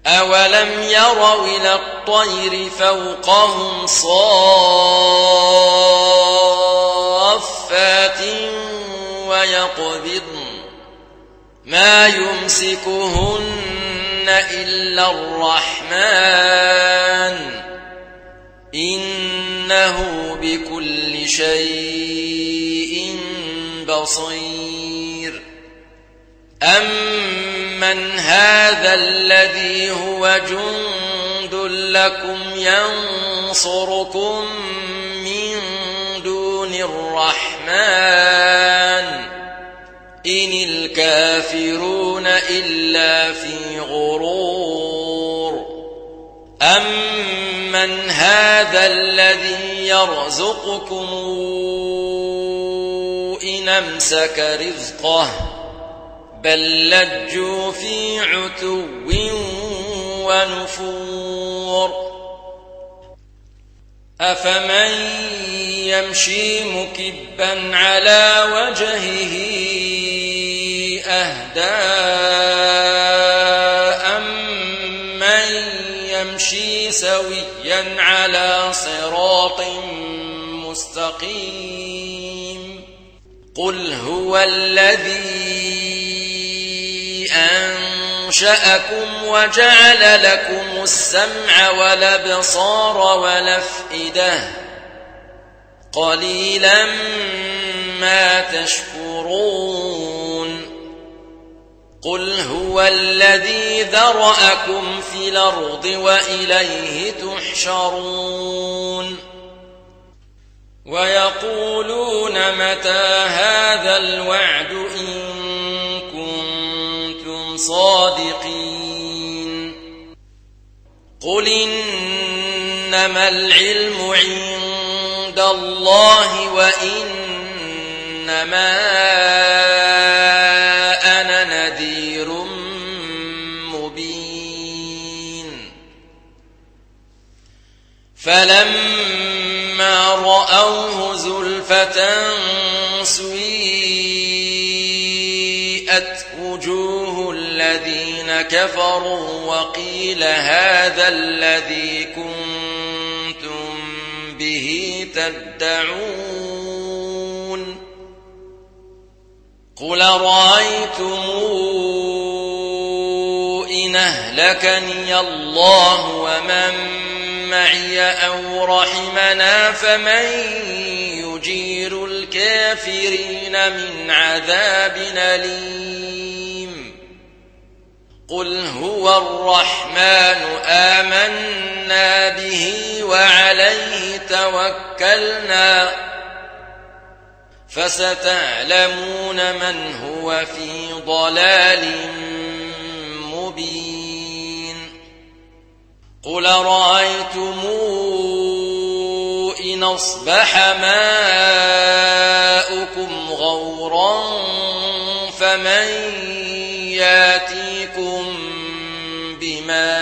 أولم يروا إلى الطير فوقهم صافات ويقبضن ما يمسكهن إلا الرحمن إنه بكل شيء بصير أمن هذا الذي هو جند لكم ينصركم من دون الرحمن إن الكافرون إلا في غرور أمن هذا الذي يرزقكم إن أمسك رزقه بل لجوا في عتو ونفور أفمن يمشي مكبا على وجهه أهدى أمن يمشي سويا على صراط مستقيم قل هو الذي أنشأكم وجعل لكم السمع والأبصار والأفئدة قليلا ما تشكرون قل هو الذي ذرأكم في الأرض وإليه تحشرون ويقولون متى هذا الوعد إن كنتم صادقين قل إنما العلم عند الله وإنما أنا نذير مبين فلما رأوه زلفة سيئت وجوه الذين كفروا وقيل هذا الذي كنتم به تدعون قل رأيتم إن أهلكني الله ومن معي أو رحمنا فمن يجير الكافرين من عذاب أليم قل هو الرحمن آمنا به وعليه توكلنا فستعلمون من هو في ضلال مبين قل رأيتم إن أصبح ماؤكم غورا فمن ياتيكم بماء